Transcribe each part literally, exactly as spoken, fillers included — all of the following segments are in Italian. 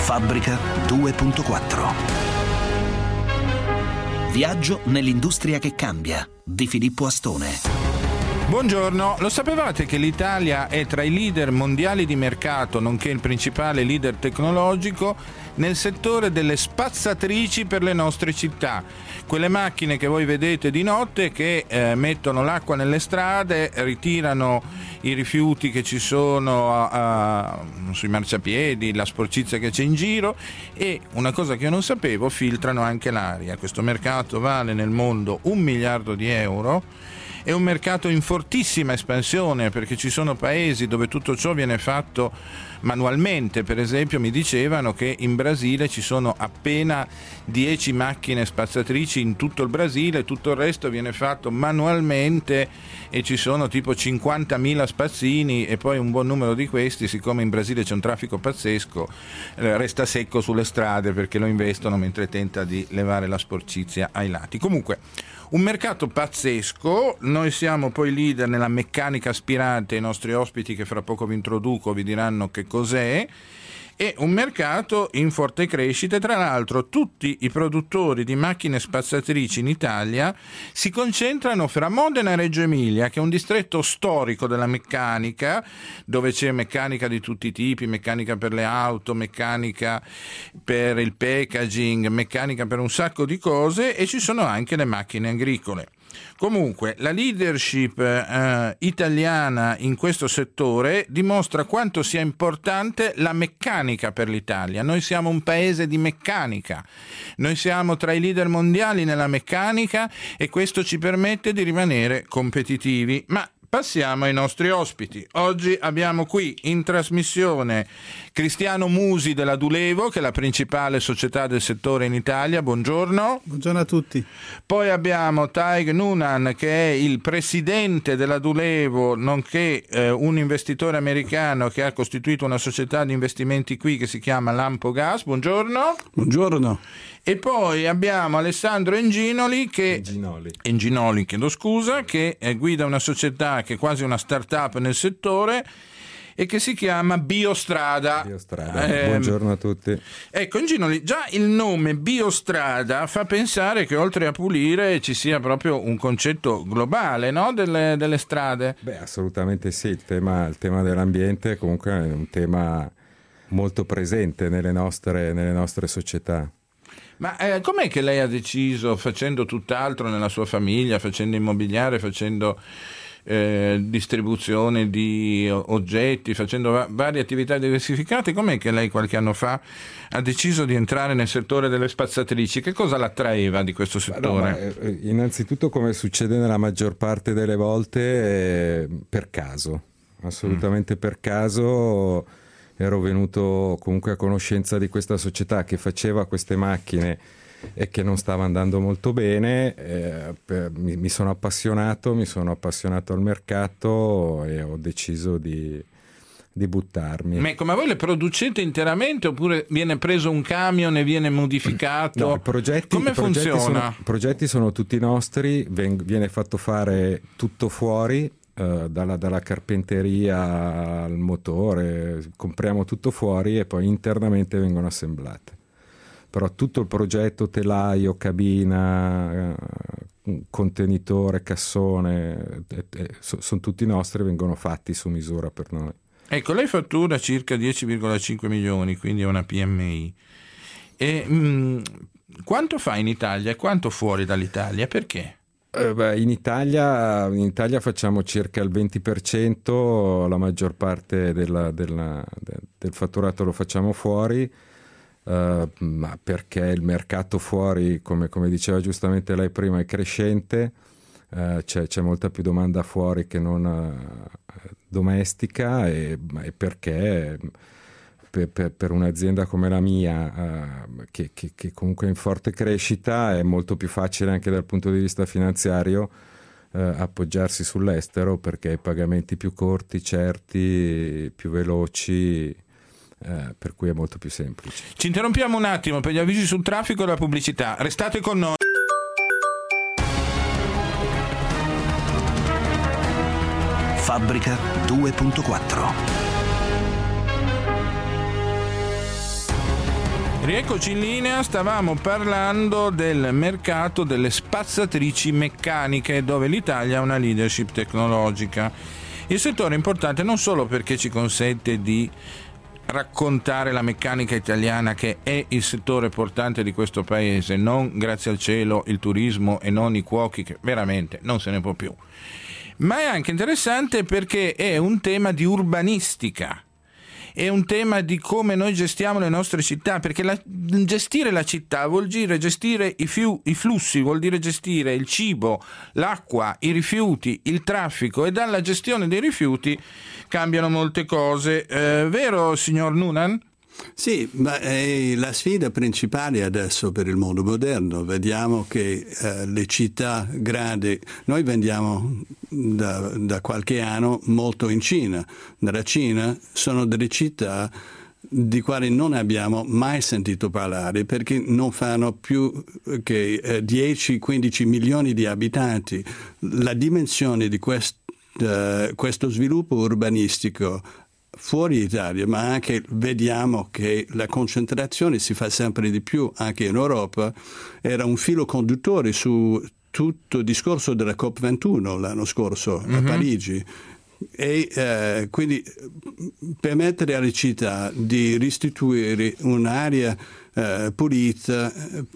Fabbrica due punto quattro. Viaggio nell'industria che cambia di Filippo Astone. Buongiorno, lo sapevate che l'Italia è tra i leader mondiali di mercato, nonché il principale leader tecnologico nel settore delle spazzatrici per le nostre città? Quelle macchine che voi vedete di notte che eh, mettono l'acqua nelle strade, ritirano i rifiuti che ci sono a, a, sui marciapiedi, la sporcizia che c'è in giro, e una cosa che io non sapevo, filtrano anche l'aria. Questo mercato vale nel mondo un miliardo di euro. È un mercato in fortissima espansione, perché ci sono paesi dove tutto ciò viene fatto manualmente. Per esempio mi dicevano che in Brasile ci sono appena dieci macchine spazzatrici in tutto il Brasile, tutto il resto viene fatto manualmente e ci sono tipo cinquantamila spazzini, e poi un buon numero di questi, siccome in Brasile c'è un traffico pazzesco, resta secco sulle strade perché lo investono mentre tenta di levare la sporcizia ai lati. Comunque un mercato pazzesco. Noi siamo poi leader nella meccanica aspirante, i nostri ospiti che fra poco vi introduco vi diranno che cos'è, e un mercato in forte crescita. Tra l'altro tutti i produttori di macchine spazzatrici in Italia si concentrano fra Modena e Reggio Emilia, che è un distretto storico della meccanica, dove c'è meccanica di tutti i tipi, meccanica per le auto, meccanica per il packaging, meccanica per un sacco di cose, e ci sono anche le macchine agricole. Comunque la leadership eh, italiana in questo settore dimostra quanto sia importante la meccanica per l'Italia. Noi siamo un paese di meccanica, noi siamo tra i leader mondiali nella meccanica, e questo ci permette di rimanere competitivi. Ma passiamo ai nostri ospiti. Oggi abbiamo qui in trasmissione Cristiano Musi della Dulevo, che è la principale società del settore in Italia. Buongiorno. Buongiorno a tutti. Poi abbiamo Taig Noonan, che è il presidente della Dulevo, nonché eh, un investitore americano che ha costituito una società di investimenti qui che si chiama Lampo Gas. Buongiorno. Buongiorno. E poi abbiamo Alessandro Enginoli, che Enginoli, Enginoli chiedo scusa, che guida una società che è quasi una start-up nel settore e che si chiama Biostrada. Biostrada. Eh, Buongiorno a tutti. Ecco, Enginoli, già il nome Biostrada fa pensare che oltre a pulire ci sia proprio un concetto globale, no? delle, delle strade. Beh, assolutamente sì. Il tema, il tema dell'ambiente comunque è un tema molto presente nelle nostre, nelle nostre società. Ma eh, com'è che lei ha deciso, facendo tutt'altro nella sua famiglia, facendo immobiliare, facendo eh, distribuzione di oggetti, facendo va- varie attività diversificate, com'è che lei qualche anno fa ha deciso di entrare nel settore delle spazzatrici? Che cosa l'attraeva di questo settore? No, ma, eh, innanzitutto, come succede nella maggior parte delle volte, eh, per caso, assolutamente mm. per caso. Ero venuto comunque a conoscenza di questa società che faceva queste macchine e che non stava andando molto bene. Eh, per, mi, mi sono appassionato, mi sono appassionato al mercato e ho deciso di, di buttarmi. Ma come voi le producete interamente oppure viene preso un camion e viene modificato? No, i progetti, come i progetti funziona? Sono, I progetti sono tutti nostri, ven, viene fatto fare tutto fuori. Uh, dalla, dalla carpenteria al motore, compriamo tutto fuori e poi internamente vengono assemblate. Però tutto il progetto, telaio, cabina, uh, contenitore, cassone, eh, eh, so, sono tutti nostri, vengono fatti su misura per noi. Ecco, lei fattura circa dieci virgola cinque milioni, quindi è una P M I. E, mh, quanto fa in Italia e quanto fuori dall'Italia? Perché? Eh beh, in Italia, in Italia facciamo circa il venti per cento, la maggior parte della, della, de, del fatturato lo facciamo fuori, eh, ma perché il mercato fuori, come, come diceva giustamente lei prima, è crescente, eh, c'è, c'è molta più domanda fuori che non eh, domestica, e, e perché per, per, per un'azienda come la mia, eh, che, che, che comunque è in forte crescita, è molto più facile anche dal punto di vista finanziario eh, appoggiarsi sull'estero, perché i pagamenti più corti, certi, più veloci, eh, per cui è molto più semplice. Ci interrompiamo un attimo per gli avvisi sul traffico e la pubblicità. Restate con noi. Fabbrica due punto quattro. Rieccoci in linea, stavamo parlando del mercato delle spazzatrici meccaniche, dove l'Italia ha una leadership tecnologica. Il settore è importante non solo perché ci consente di raccontare la meccanica italiana, che è il settore portante di questo paese, non grazie al cielo il turismo e non i cuochi, che veramente non se ne può più, ma è anche interessante perché è un tema di urbanistica. È un tema di come noi gestiamo le nostre città, perché la, gestire la città vuol dire gestire i, fiu, i flussi, vuol dire gestire il cibo, l'acqua, i rifiuti, il traffico, e dalla gestione dei rifiuti cambiano molte cose. Eh, vero, signor Noonan? Sì, ma è la sfida principale adesso per il mondo moderno. Vediamo che eh, le città grandi, noi vendiamo da, da qualche anno molto in Cina. Nella Cina sono delle città di quali non abbiamo mai sentito parlare, perché non fanno più che eh, dieci quindici milioni di abitanti. La dimensione di quest, eh, questo sviluppo urbanistico fuori Italia, ma anche vediamo che la concentrazione si fa sempre di più anche in Europa, era un filo conduttore su tutto il discorso della COP ventuno l'anno scorso a mm-hmm. Parigi, e eh, quindi permettere alle città di restituire un'area eh, pulita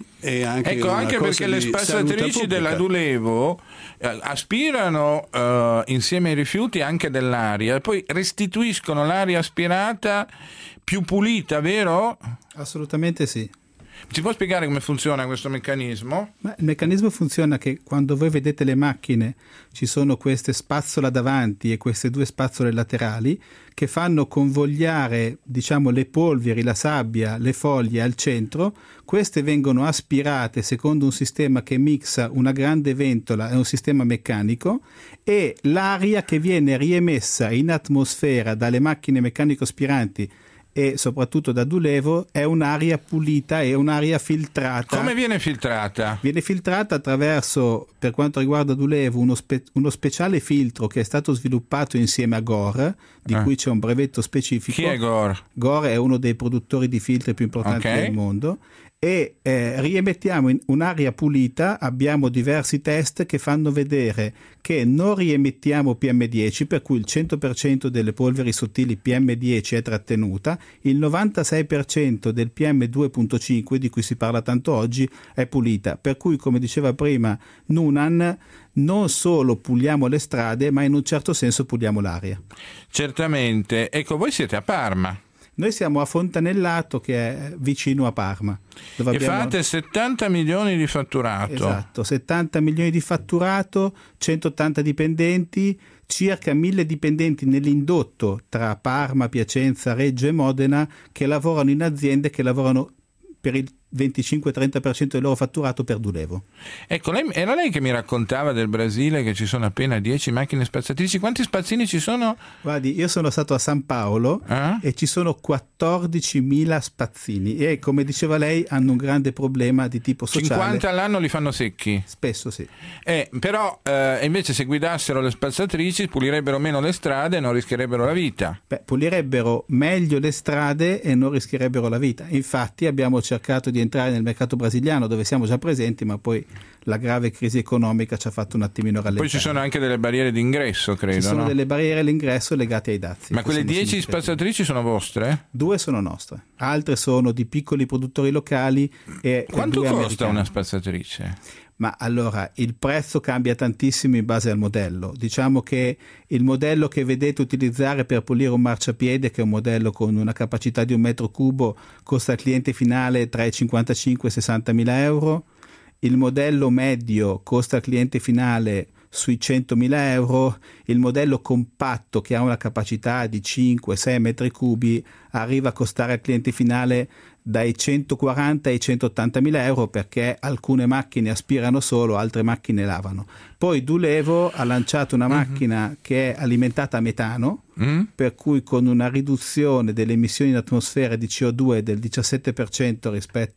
e anche ecco, una anche cosa perché le spazzatrici della Dulevo eh, aspirano eh, insieme ai rifiuti anche dell'aria e poi restituiscono l'aria aspirata più pulita, vero? Assolutamente sì. Ci può spiegare come funziona questo meccanismo? Ma il meccanismo funziona che quando voi vedete le macchine ci sono queste spazzole davanti e queste due spazzole laterali che fanno convogliare, diciamo, le polveri, la sabbia, le foglie al centro. Queste vengono aspirate secondo un sistema che mixa una grande ventola e un sistema meccanico, e l'aria che viene riemessa in atmosfera dalle macchine meccanico aspiranti e soprattutto da Dulevo è un'aria pulita e un'aria filtrata. Come viene filtrata? Viene filtrata attraverso, per quanto riguarda Dulevo, uno, spe- uno speciale filtro che è stato sviluppato insieme a Gore, di eh. cui c'è un brevetto specifico. Chi è Gore? Gore è uno dei produttori di filtri più importanti okay. del mondo. E eh, riemettiamo in un'aria pulita. Abbiamo diversi test che fanno vedere che non riemettiamo P M dieci, per cui il cento per cento delle polveri sottili P M dieci è trattenuta, il novantasei per cento del P M due virgola cinque di cui si parla tanto oggi è pulita, per cui, come diceva prima Noonan, non solo puliamo le strade, ma in un certo senso puliamo l'aria. Certamente. Ecco, voi siete a Parma. Noi siamo a Fontanellato, che è vicino a Parma. Dove e abbiamo... fate settanta milioni di fatturato. Esatto, settanta milioni di fatturato, centottanta dipendenti, circa mille dipendenti nell'indotto tra Parma, Piacenza, Reggio e Modena, che lavorano in aziende che lavorano per il venticinque trenta per cento del loro fatturato per Dulevo. Ecco, lei, era lei che mi raccontava del Brasile che ci sono appena dieci macchine spazzatrici. Quanti spazzini ci sono? Guardi, io sono stato a San Paolo eh? e ci sono quattordicimila spazzini e, come diceva lei, hanno un grande problema di tipo sociale. cinquanta all'anno li fanno secchi? Spesso sì. Eh, però eh, invece se guidassero le spazzatrici pulirebbero meno le strade e non rischierebbero la vita. Beh, pulirebbero meglio le strade e non rischierebbero la vita. Infatti abbiamo cercato di entrare nel mercato brasiliano, dove siamo già presenti, ma poi la grave crisi economica ci ha fatto un attimino rallentare. Poi ci sono anche delle barriere d'ingresso, credo. Ci sono no? delle barriere all'ingresso legate ai dazi. Ma quelle dieci spazzatrici sono vostre? Due sono nostre, altre sono di piccoli produttori locali. E quanto due costa americani. Una spazzatrice? Ma allora, il prezzo cambia tantissimo in base al modello. Diciamo che il modello che vedete utilizzare per pulire un marciapiede, che è un modello con una capacità di un metro cubo, costa al cliente finale tra i cinquantacinque e i sessanta mila euro. Il modello medio costa al cliente finale sui centomila euro. Il modello compatto, che ha una capacità di cinque sei metri cubi, arriva a costare al cliente finale dai centoquaranta ai centottantamila euro, perché alcune macchine aspirano solo, altre macchine lavano. Poi Dulevo ha lanciato una macchina mm-hmm. che è alimentata a metano, mm. per cui con una riduzione delle emissioni in atmosfera di C O due del diciassette per cento rispetto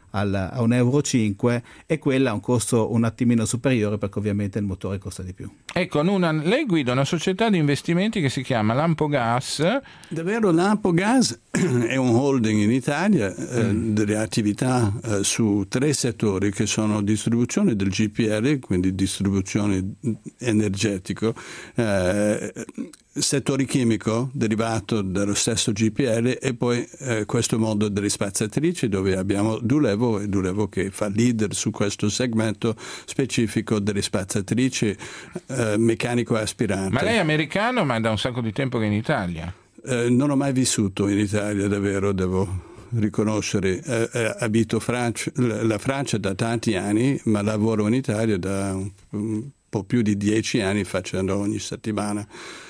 al, a un euro cinque, e quella ha un costo un attimino superiore perché ovviamente il motore costa di più. Ecco, una, lei guida una società di investimenti che si chiama Lampogas. Davvero, Lampogas è un holding in Italia eh, mm. delle attività eh, su tre settori che sono distribuzione del G P L, quindi distribuzione energetico, eh, settore chimico derivato dallo stesso G P L, e poi eh, questo mondo delle spazzatrici, dove abbiamo Dulevo, e Dulevo che fa leader su questo segmento specifico delle spazzatrici eh, meccanico aspirante. Ma lei è americano, ma è da un sacco di tempo che è in Italia? Eh, non ho mai vissuto in Italia, davvero, devo riconoscere. Eh, eh, abito Francia, la Francia da tanti anni, ma lavoro in Italia da un, un po' più di dieci anni, facendo ogni settimana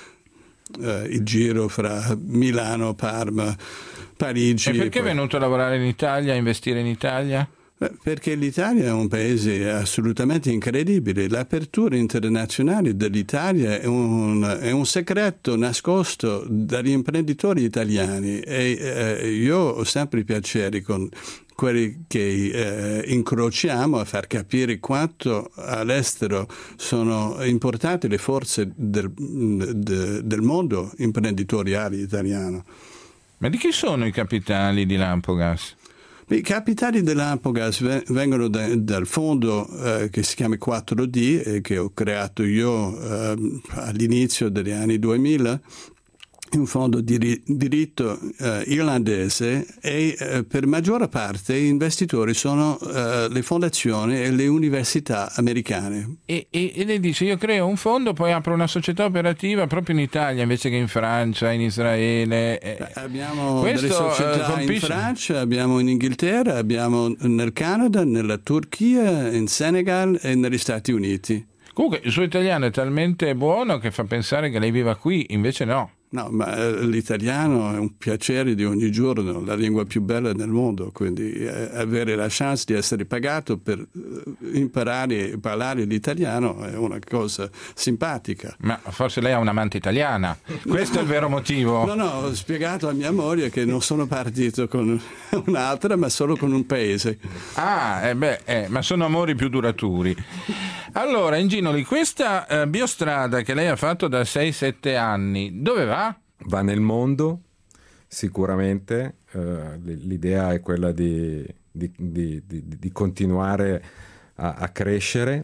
Uh, il giro fra Milano, Parma, Parigi. E perché e poi... è venuto a lavorare in Italia, a investire in Italia? Beh, perché l'Italia è un paese assolutamente incredibile. L'apertura internazionale dell'Italia è un, è un segreto nascosto dagli imprenditori italiani, e eh, io ho sempre piacere con quelli che eh, incrociamo a far capire quanto all'estero sono importanti le forze del, de, del mondo imprenditoriale italiano. Ma di chi sono i capitali di Lampogas? I capitali dell'Lampogas vengono da, dal fondo eh, che si chiama quattro D, e che ho creato io eh, all'inizio degli anni duemila. Un fondo di diritto eh, irlandese, e eh, per maggior parte i investitori sono eh, le fondazioni e le università americane. E, e, e lei dice: io creo un fondo, poi apro una società operativa proprio in Italia invece che in Francia, in Israele. Eh, abbiamo questo, delle società eh, in Francia, abbiamo in Inghilterra, abbiamo nel Canada, nella Turchia, in Senegal e negli Stati Uniti. Comunque il suo italiano è talmente buono che fa pensare che lei viva qui, invece no. No, ma l'italiano è un piacere di ogni giorno, la lingua più bella del mondo, quindi eh, avere la chance di essere pagato per eh, imparare a parlare l'italiano è una cosa simpatica. Ma forse lei ha un'amante italiana, questo no, è il vero motivo. No, no, ho spiegato a mia moglie che non sono partito con un'altra, ma solo con un paese. Ah, eh beh, eh, ma sono amori più duraturi. Allora, Inginoli, questa eh, biostrada che lei ha fatto da sei sette anni, dove va? Va nel mondo, sicuramente. Uh, l'idea è quella di, di, di, di, di continuare a, a crescere,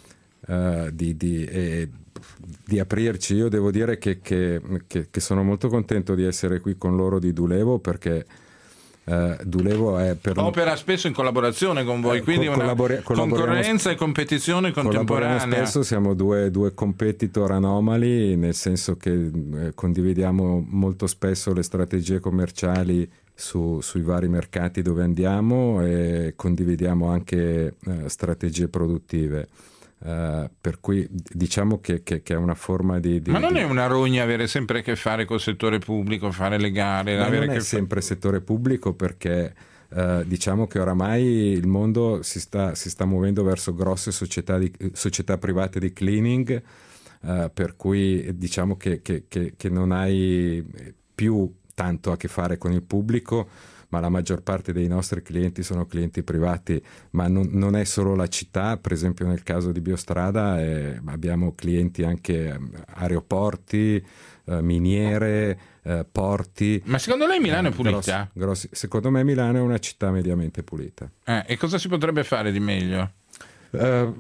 uh, di, di, e di aprirci. Io devo dire che, che, che, che sono molto contento di essere qui con loro di Dulevo, perché Uh, Dulevo è per opera spesso in collaborazione con voi, quindi co- collabori- una concorrenza e competizione contemporanea. Spesso siamo due, due competitor anomali, nel senso che eh, condividiamo molto spesso le strategie commerciali su, sui vari mercati dove andiamo, e condividiamo anche eh, strategie produttive. Uh, per cui diciamo che, che, che è una forma di, di ma non di... è una rogna avere sempre a che fare col settore pubblico, fare le gare, ma avere non è che sempre fa... settore pubblico, perché uh, diciamo che oramai il mondo si sta, si sta muovendo verso grosse società, di, società private di cleaning, uh, per cui diciamo che, che, che, che non hai più tanto a che fare con il pubblico, ma la maggior parte dei nostri clienti sono clienti privati. Ma non, non è solo la città, per esempio nel caso di Biostrada eh, abbiamo clienti anche aeroporti, eh, miniere, eh, porti. Ma secondo lei Milano è pulita? Grossi, grossi. Secondo me Milano è una città mediamente pulita. Eh, e cosa si potrebbe fare di meglio? Uh,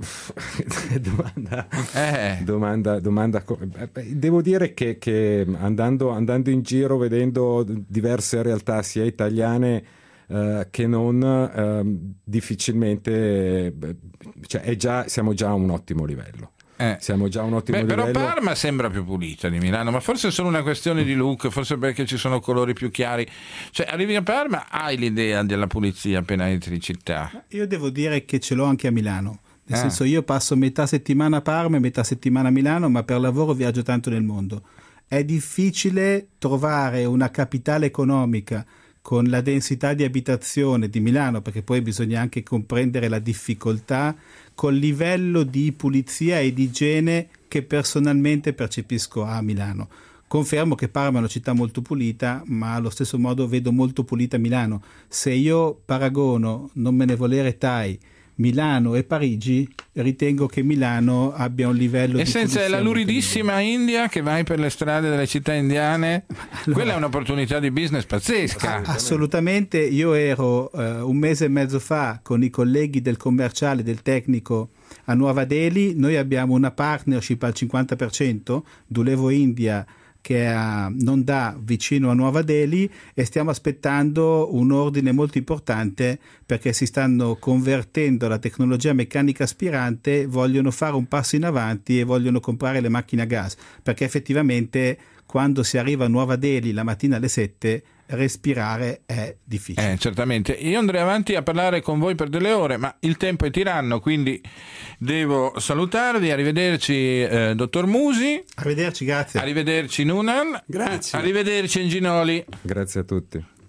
domanda, eh. domanda, domanda devo dire che, che andando, andando in giro, vedendo diverse realtà sia italiane uh, che non, uh, difficilmente cioè è già, siamo già a un ottimo livello. Eh. Siamo già a un ottimo Beh, livello. Però Parma sembra più pulita di Milano, ma forse è solo una questione di look, forse perché ci sono colori più chiari. Cioè, arrivi a Parma, hai l'idea della pulizia appena entri in città? Io devo dire che ce l'ho anche a Milano. Nel ah. senso, io passo metà settimana a Parma e metà settimana a Milano, ma per lavoro viaggio tanto nel mondo. È difficile trovare una capitale economica con la densità di abitazione di Milano, perché poi bisogna anche comprendere la difficoltà, col livello di pulizia e di igiene che personalmente percepisco a Milano. Confermo che Parma è una città molto pulita, ma allo stesso modo vedo molto pulita Milano. Se io paragono, non me ne volere Tai, Milano e Parigi, ritengo che Milano abbia un livello e di senza la luridissima India che vai per le strade delle città indiane, allora, quella è un'opportunità di business pazzesca. Assolutamente. Io ero uh, un mese e mezzo fa con i colleghi del commerciale, del tecnico a Nuova Delhi. Noi abbiamo una partnership al cinquanta per cento, Dulevo India, che è non dà vicino a Nuova Delhi, e stiamo aspettando un ordine molto importante perché si stanno convertendo alla tecnologia meccanica aspirante, vogliono fare un passo in avanti e vogliono comprare le macchine a gas, perché effettivamente quando si arriva a Nuova Delhi la mattina alle sette respirare è difficile. Eh, certamente. Io andrei avanti a parlare con voi per delle ore, ma il tempo è tiranno, quindi devo salutarvi. Arrivederci, eh, dottor Musi. Arrivederci, grazie. Arrivederci, Nunan. Grazie. Arrivederci, Enginoli. Grazie a tutti.